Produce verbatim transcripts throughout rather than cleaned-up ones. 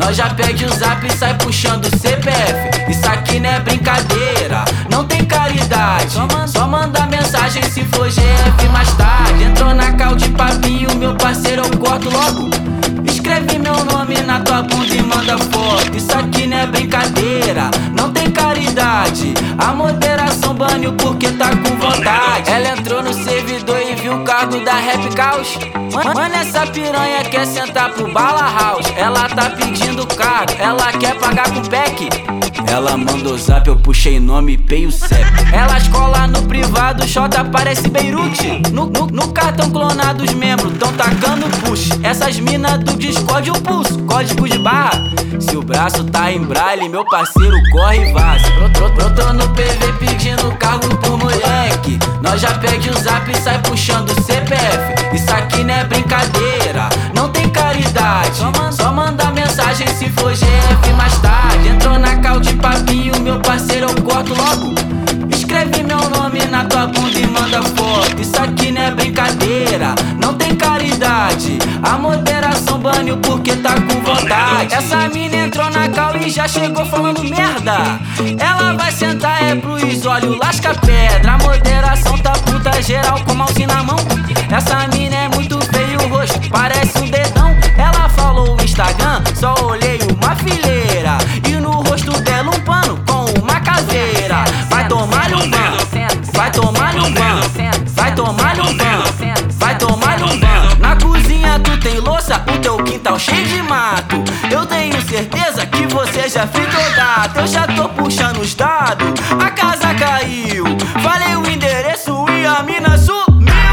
Nós já pede o zap e sai puxando o C P F. Isso aqui não é brincadeira, não tem caridade. Só manda mensagem se for G F mais tarde. Entrou na cal de papinho, meu parceiro, eu corto logo. Escreve meu nome na tua bunda e manda foto. Isso aqui não é brincadeira, não tem caridade. A moderação baniu porque tá com vontade. Ela entrou no servidor e viu o cargo da Rap Caos. Mano, essa piranha quer sentar pro Bala House. Ela tá pedindo caro, ela quer pagar com pack. Ela mandou zap, eu puxei nome, pei o C E P. Ela escola no privado, Xota parece Beirute. No, no, no cartão clonado os membros tão tacando push. Essas minas do Discord o pulso, código de barra. Se o braço tá em braille, meu parceiro corre e vaza. Brotou no P V pedindo cargo por moleque. Nós já pede o zap e sai puxando o C P F. Isso aqui não é brincadeira, não tem caridade. Só manda mensagem se for G F mais tarde. Entrou na cal de papinho, meu parceiro, eu corto logo. Escreve meu nome na tua bunda e manda foto. Isso aqui não é brincadeira, não tem caridade. A moderação baniu porque tá com vontade. Essa mina entrou na cal e já chegou falando merda. Ela vai sentar é pros olhos, lasca pedra. A moderação tá puta geral com mouse na mão. Essa mina é muito feio o rosto, parece um dedão. Ela falou o Instagram, só olhei uma fileira. E no rosto dela um pano com uma caveira. Vai tomar um ban, vai tomar um ban, vai tomar um ban, vai tomar um ban. Na cozinha tu tem louça, o teu quintal cheio de mato. Eu tenho certeza que você já fritou data. Eu já tô puxando os dados, a casa caiu. Falei o endereço e a mina sumiu.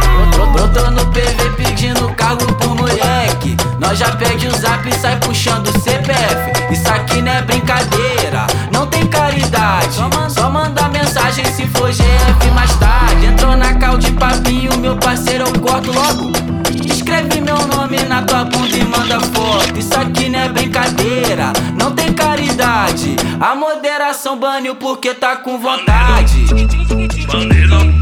Brotou no P V pedindo cargo por moleque. Nós já pede o zap e sai puxando o C P F. Isso aqui não é brincadeira, não tem caridade. Só manda mensagem se for G F mais tarde. Entrou na cal de papinho, meu parceiro, eu corto logo. Escreve meu nome na tua bunda e manda foto. Isso aqui não é brincadeira, não tem caridade. A moderação baniu porque tá com vontade. Bandeira.